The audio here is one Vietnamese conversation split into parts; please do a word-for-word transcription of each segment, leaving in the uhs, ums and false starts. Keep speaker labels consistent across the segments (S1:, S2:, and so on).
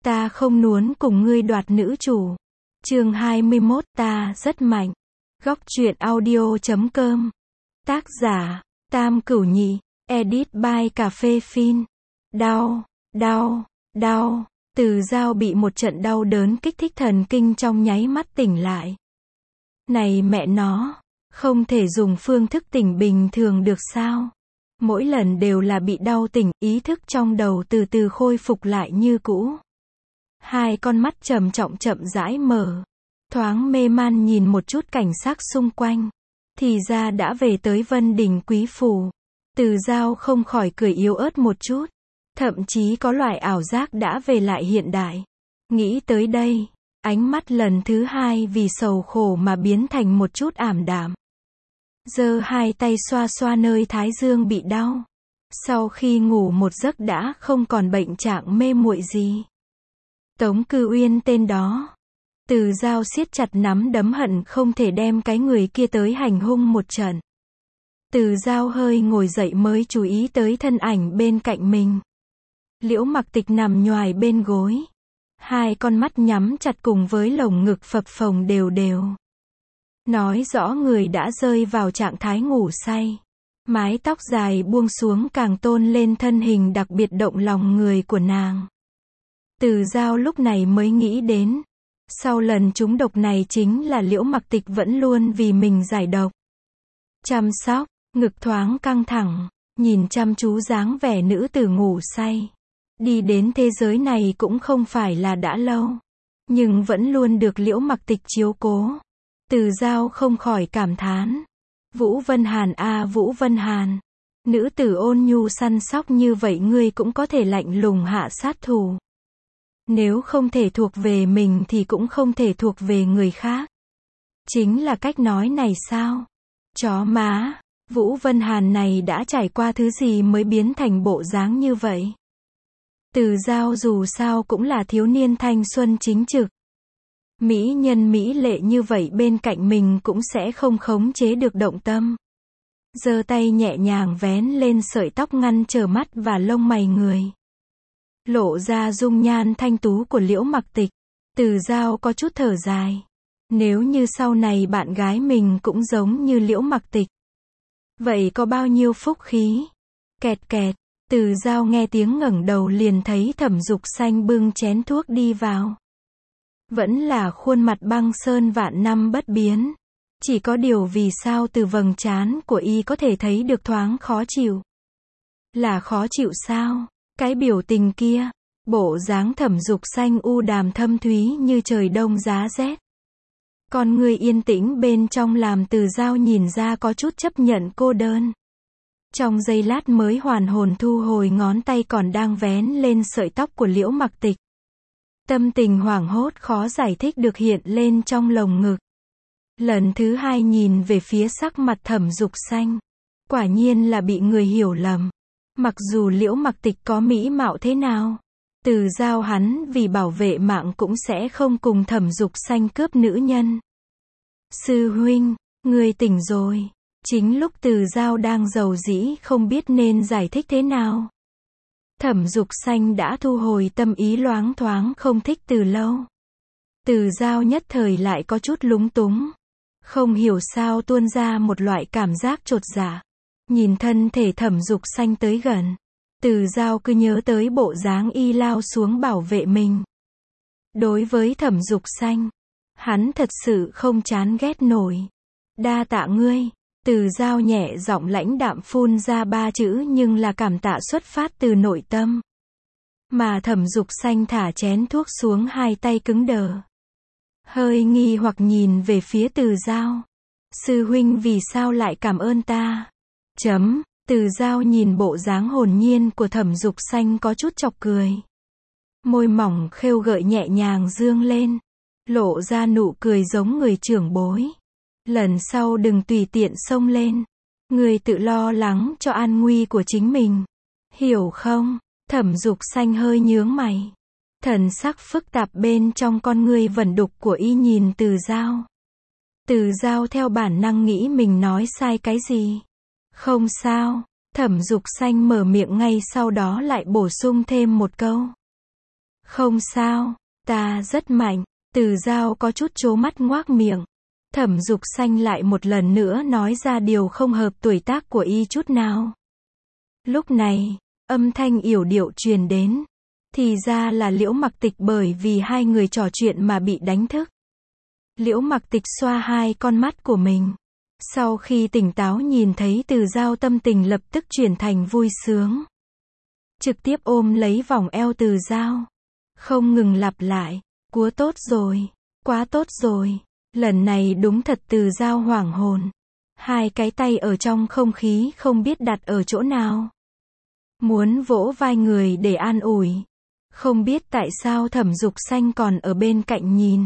S1: Ta không muốn cùng ngươi đoạt nữ chủ. Chương hai mươi mốt, ta rất mạnh. Góc truyện audio chấm com. Tác giả, Tam Cửu Nhị. Edit by Cà Phê Phin. Đau, đau, đau. Từ Dao bị một trận đau đớn kích thích thần kinh trong nháy mắt tỉnh lại. Này mẹ nó, không thể dùng phương thức tỉnh bình thường được sao? Mỗi lần đều là bị đau tỉnh, ý thức trong đầu từ từ khôi phục lại như cũ. Hai con mắt trầm trọng chậm rãi mở. Thoáng mê man nhìn một chút cảnh sắc xung quanh. Thì ra đã về tới Vân Đình Quý Phủ. Từ Dao không khỏi cười yếu ớt một chút. Thậm chí có loại ảo giác đã về lại hiện đại. Nghĩ tới đây, ánh mắt lần thứ hai vì sầu khổ mà biến thành một chút ảm đạm. Giơ hai tay xoa xoa nơi thái dương bị đau. Sau khi ngủ một giấc đã không còn bệnh trạng mê muội gì. Tống Cư Uyên tên đó. Từ Dao siết chặt nắm đấm hận không thể đem cái người kia tới hành hung một trận. Từ Dao hơi ngồi dậy mới chú ý tới thân ảnh bên cạnh mình. Liễu Mặc Tịch nằm nhoài bên gối. Hai con mắt nhắm chặt cùng với lồng ngực phập phồng đều đều. Nói rõ người đã rơi vào trạng thái ngủ say. Mái tóc dài buông xuống càng tôn lên thân hình đặc biệt động lòng người của nàng. Từ Dao lúc này mới nghĩ đến. Sau lần trúng độc này chính là Liễu Mặc Tịch vẫn luôn vì mình giải độc. Chăm sóc, ngực thoáng căng thẳng, nhìn chăm chú dáng vẻ nữ tử ngủ say. Đi đến thế giới này cũng không phải là đã lâu. Nhưng vẫn luôn được Liễu Mặc Tịch chiếu cố. Từ Dao không khỏi cảm thán. Vũ Vân Hàn a Vũ Vân Hàn. Nữ tử ôn nhu săn sóc như vậy ngươi cũng có thể lạnh lùng hạ sát thủ. Nếu không thể thuộc về mình thì cũng không thể thuộc về người khác. Chính là cách nói này sao? Chó má, Vũ Vân Hàn này đã trải qua thứ gì mới biến thành bộ dáng như vậy? Từ Dao dù sao cũng là thiếu niên thanh xuân chính trực. Mỹ nhân mỹ lệ như vậy bên cạnh mình cũng sẽ không khống chế được động tâm. Giơ tay nhẹ nhàng vén lên sợi tóc ngăn trở mắt và lông mày người. Lộ ra dung nhan thanh tú của Liễu Mặc Tịch. Từ Dao có chút thở dài. Nếu như sau này bạn gái mình cũng giống như Liễu Mặc Tịch. Vậy có bao nhiêu phúc khí? Kẹt kẹt. Từ Dao nghe tiếng ngẩng đầu liền thấy Thẩm Dục Xanh bưng chén thuốc đi vào. Vẫn là khuôn mặt băng sơn vạn năm bất biến. Chỉ có điều vì sao từ vầng trán của y có thể thấy được thoáng khó chịu. Là khó chịu sao? Cái biểu tình kia, bộ dáng Thẩm Dục Xanh u đàm thâm thúy như trời đông giá rét. Con người yên tĩnh bên trong làm Từ Dao nhìn ra có chút chấp nhận cô đơn. Trong giây lát mới hoàn hồn thu hồi ngón tay còn đang vén lên sợi tóc của Liễu Mặc Tịch. Tâm tình hoảng hốt khó giải thích được hiện lên trong lồng ngực. Lần thứ hai nhìn về phía sắc mặt Thẩm Dục Xanh. Quả nhiên là bị người hiểu lầm. Mặc dù Liễu Mặc Tịch có mỹ mạo thế nào, Từ Dao hắn vì bảo vệ mạng cũng sẽ không cùng Thẩm Dục Xanh cướp nữ nhân. Sư huynh, người tỉnh rồi. Chính lúc Từ Dao đang rầu rĩ không biết nên giải thích thế nào. Thẩm Dục Xanh đã thu hồi tâm ý loáng thoáng không thích từ lâu. Từ Dao nhất thời lại có chút lúng túng. Không hiểu sao tuôn ra một loại cảm giác chột dạ. Nhìn thân thể Thẩm Dục Xanh tới gần. Từ Dao cứ nhớ tới bộ dáng y lao xuống bảo vệ mình. Đối với Thẩm Dục Xanh, hắn thật sự không chán ghét nổi. Đa tạ ngươi. Từ Dao nhẹ giọng lãnh đạm phun ra ba chữ nhưng là cảm tạ xuất phát từ nội tâm. Mà Thẩm Dục Xanh thả chén thuốc xuống hai tay cứng đờ. Hơi nghi hoặc nhìn về phía Từ Dao. Sư huynh vì sao lại cảm ơn ta? Chấm, Từ Dao nhìn bộ dáng hồn nhiên của Thẩm Dục Xanh có chút chọc cười. Môi mỏng khêu gợi nhẹ nhàng dương lên. Lộ ra nụ cười giống người trưởng bối. Lần sau đừng tùy tiện xông lên. Người tự lo lắng cho an nguy của chính mình. Hiểu không? Thẩm Dục Xanh hơi nhướng mày. Thần sắc phức tạp bên trong con ngươi vẩn đục của y nhìn Từ Dao. Từ Dao theo bản năng nghĩ mình nói sai cái gì. Không sao. Thẩm Dục Xanh mở miệng ngay sau đó lại bổ sung thêm một câu. Không sao, ta rất mạnh. Từ Dao có chút trố mắt ngoác miệng. Thẩm Dục Xanh lại một lần nữa nói ra điều không hợp tuổi tác của y chút nào. Lúc này, âm thanh yểu điệu truyền đến. Thì ra là Liễu Mặc Tịch bởi vì hai người trò chuyện mà bị đánh thức. Liễu Mặc Tịch xoa hai con mắt của mình. Sau khi tỉnh táo nhìn thấy Từ Dao, tâm tình lập tức chuyển thành vui sướng. Trực tiếp ôm lấy vòng eo Từ Dao. Không ngừng lặp lại. Quá tốt rồi. Quá tốt rồi. Lần này đúng thật Từ Dao hoảng hồn. Hai cái tay ở trong không khí không biết đặt ở chỗ nào. Muốn vỗ vai người để an ủi. Không biết tại sao Thẩm Dục Xanh còn ở bên cạnh nhìn.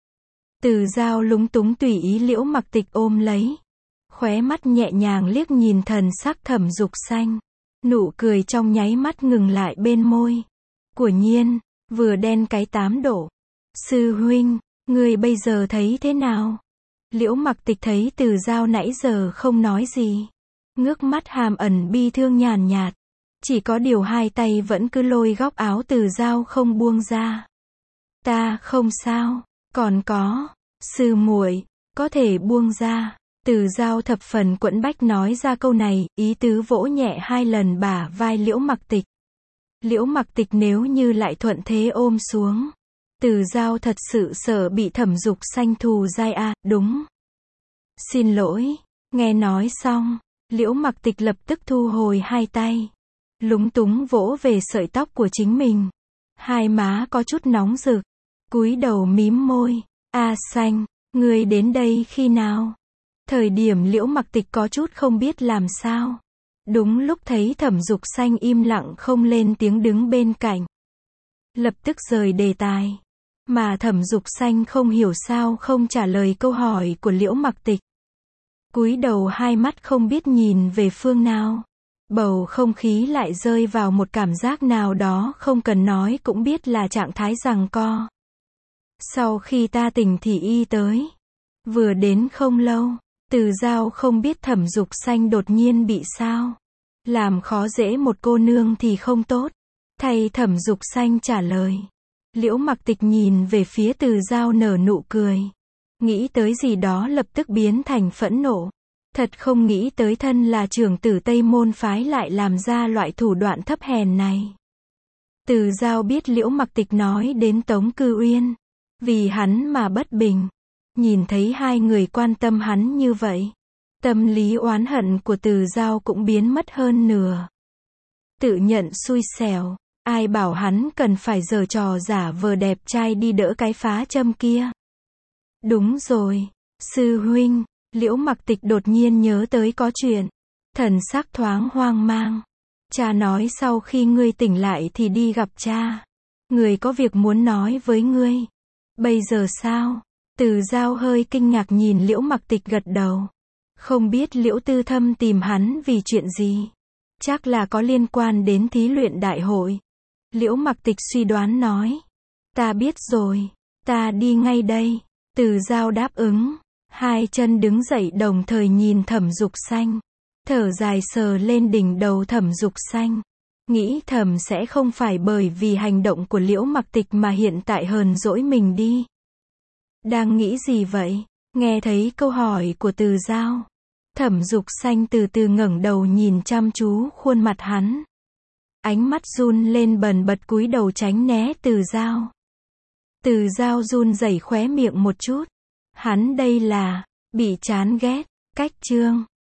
S1: Từ Dao lúng túng tùy ý Liễu Mặc Tịch ôm lấy. Khóe mắt nhẹ nhàng liếc nhìn thần sắc Thẩm Dục Xanh. Nụ cười trong nháy mắt ngừng lại bên môi. Của nhiên, vừa đen cái tám độ. Sư huynh, người bây giờ thấy thế nào? Liễu Mặc Tịch thấy Từ Dao nãy giờ không nói gì. Ngước mắt hàm ẩn bi thương nhàn nhạt. Chỉ có điều hai tay vẫn cứ lôi góc áo Từ Dao không buông ra. Ta không sao, còn có, sư muội, có thể buông ra. Từ Dao thập phần quẫn bách nói ra câu này, ý tứ vỗ nhẹ hai lần bả vai Liễu Mặc Tịch. Liễu Mặc Tịch nếu như lại thuận thế ôm xuống. Từ Dao thật sự sợ bị Thẩm Dục Xanh thù dai a, à, đúng. Xin lỗi, nghe nói xong, Liễu Mặc Tịch lập tức thu hồi hai tay. Lúng túng vỗ về sợi tóc của chính mình. Hai má có chút nóng rực. Cúi đầu mím môi. A Xanh, ngươi đến đây khi nào? Thời điểm Liễu Mặc Tịch có chút không biết làm sao. Đúng lúc thấy Thẩm Dục Xanh im lặng không lên tiếng đứng bên cạnh. Lập tức rời đề tài. Mà Thẩm Dục Xanh không hiểu sao không trả lời câu hỏi của Liễu Mặc Tịch. Cúi đầu hai mắt không biết nhìn về phương nào. Bầu không khí lại rơi vào một cảm giác nào đó không cần nói cũng biết là trạng thái giằng co. Sau khi ta tỉnh thì y tới. Vừa đến không lâu, Từ Dao không biết Thẩm Dục Xanh đột nhiên bị sao. Làm khó dễ một cô nương thì không tốt. Thay Thẩm Dục Xanh trả lời. Liễu Mặc Tịch nhìn về phía Từ Dao nở nụ cười. Nghĩ tới gì đó lập tức biến thành phẫn nộ. Thật không nghĩ tới thân là trưởng tử Tây Môn phái lại làm ra loại thủ đoạn thấp hèn này. Từ Dao biết Liễu Mặc Tịch nói đến Tống Cư Uyên. Vì hắn mà bất bình. Nhìn thấy hai người quan tâm hắn như vậy. Tâm lý oán hận của Từ Dao cũng biến mất hơn nửa. Tự nhận xui xẻo. Ai bảo hắn cần phải giở trò giả vờ đẹp trai đi đỡ cái phá châm kia. Đúng rồi. Sư huynh. Liễu Mặc Tịch đột nhiên nhớ tới có chuyện. Thần sắc thoáng hoang mang. Cha nói sau khi ngươi tỉnh lại thì đi gặp cha. Người có việc muốn nói với ngươi. Bây giờ sao? Từ Dao hơi kinh ngạc nhìn Liễu Mặc Tịch gật đầu. Không biết Liễu Tư Thâm tìm hắn vì chuyện gì. Chắc là có liên quan đến thí luyện đại hội. Liễu Mặc Tịch suy đoán nói. Ta biết rồi. Ta đi ngay đây. Từ Dao đáp ứng. Hai chân đứng dậy đồng thời nhìn Thẩm Dục Xanh. Thở dài sờ lên đỉnh đầu Thẩm Dục Xanh. Nghĩ thầm sẽ không phải bởi vì hành động của Liễu Mặc Tịch mà hiện tại hờn dỗi mình đi. Đang nghĩ gì vậy? Nghe thấy câu hỏi của Từ Dao. Thẩm Dục Xanh từ từ ngẩng đầu nhìn chăm chú khuôn mặt hắn. Ánh mắt run lên bần bật cúi đầu tránh né Từ Dao. Từ Dao run rẩy khóe miệng một chút. Hắn đây là bị chán ghét, cách chương